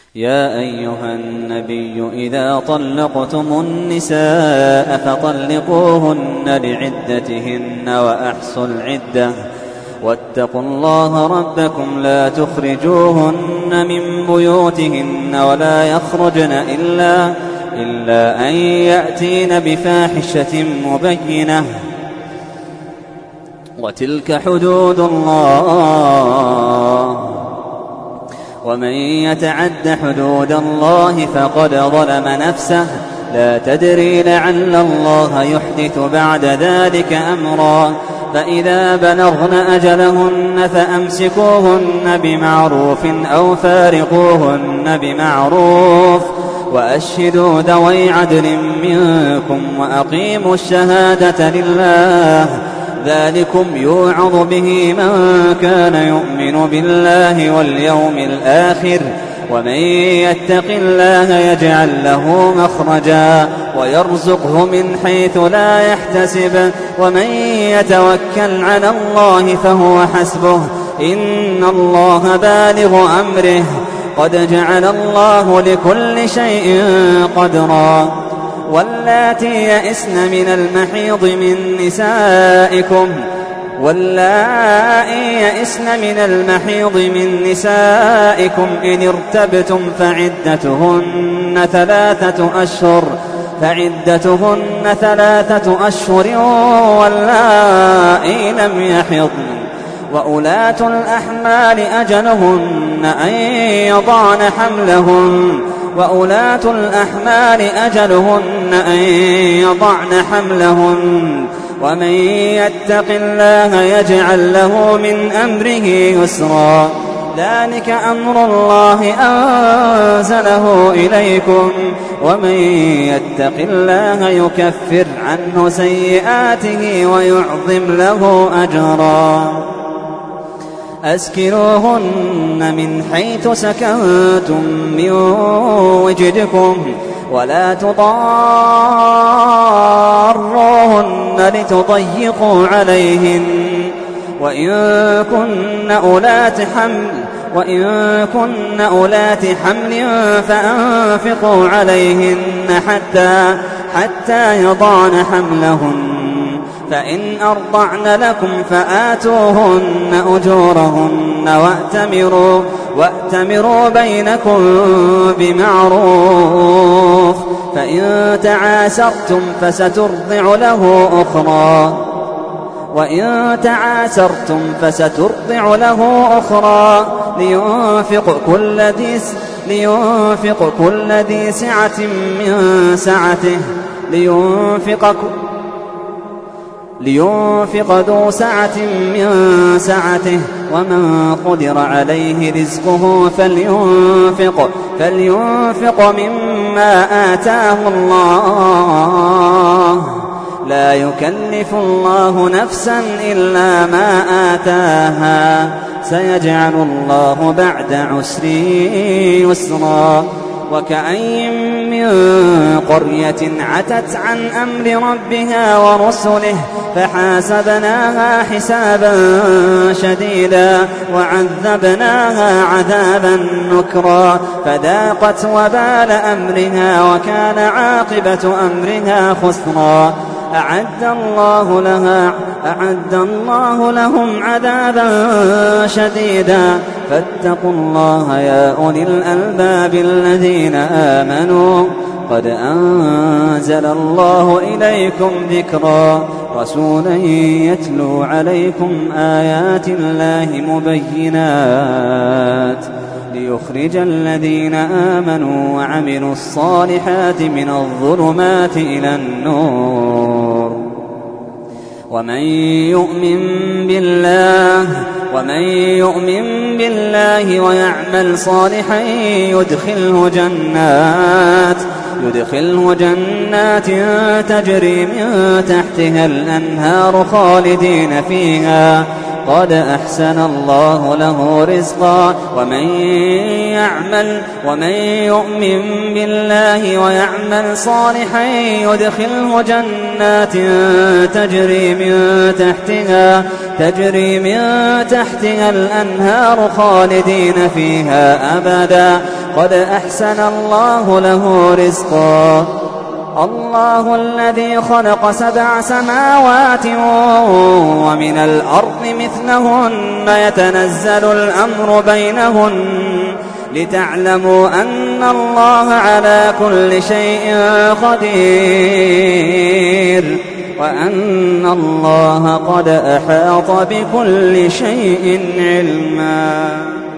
يا أيها النبي إذا طلقتم النساء فطلقوهن لعدتهن وأحصوا العدة واتقوا الله ربكم لا تخرجوهن من بيوتهن ولا يخرجن إلا أن يأتين بفاحشة مبينة وتلك حدود الله ومن يتعد حدود الله فقد ظلم نفسه لا تدري لعل الله يحدث بعد ذلك أمرا فإذا بلغن أجلهن فأمسكوهن بمعروف أو فارقوهن بمعروف وأشهدوا ذوي عدل منكم وأقيموا الشهادة لله ذلكم يوعظ به من كان يؤمن بالله واليوم الآخر ومن يتق الله يجعل له مخرجا ويرزقه من حيث لا يحتسب ومن يتوكل على الله فهو حسبه إن الله بالغ أمره قد جعل الله لكل شيء قدرا واللاتي يئسن من المحيض من نسائكم إن ارتبتم فعدتهن ثلاثة أشهر واللائي لم يحضن وأولاة الأحمال أجلهن أن يضعن حملهن ومن يتق الله يجعل له من أمره يسرا ذلك أمر الله أنزله إليكم ومن يتق الله يكفر عنه سيئاته ويعظم له أجرا أسكنوهن من حيث سكنتم من وجدكم ولا تضاروهن لتضيقوا عليهن وإن كن أولات حمل فأنفقوا عليهن حتى يضعن حملهن فإن أرضعن لكم فآتوهن أجورهن وأتمروا بينكم بمعروف فإن تعاسرتم فسترضع له أخرى لينفق كل ذي سعة من سعته لينفق ذو سعة من سعته ومن قدر عليه رزقه فلينفق مما آتاه الله لا يكلف الله نفسا إلا ما آتاها سيجعل الله بعد عسر يسرا وكأين من قرية عتت عن أمر ربها ورسله فحاسبناها حسابا شديدا وعذبناها عذابا نكرا فذاقت وبال أمرها وكان عاقبة أمرها خسرا أعد الله لهم عذابا شديدا فاتقوا الله يا أولي الألباب الذين آمنوا قد أنزل الله إليكم ذكرا رسولا يتلو عليكم آيات الله مبينات ليخرج الذين آمنوا وعملوا الصالحات من الظلمات إلى النور ومن يؤمن بالله ويعمل صالحا يدخله جنات تجري من تحتها الأنهار خالدين فيها قد أحسن الله له رزقا ومن يؤمن بالله ويعمل صالحا يدخله جنات تجري من تحتها الأنهار خالدين فيها أبدا قد أحسن الله له رزقا. الله الذي خلق 7 سماوات ومن الأرض مثلهن يتنزل الأمر بينهن لتعلموا أن الله على كل شيء قدير وأن الله قد أحاط بكل شيء علما.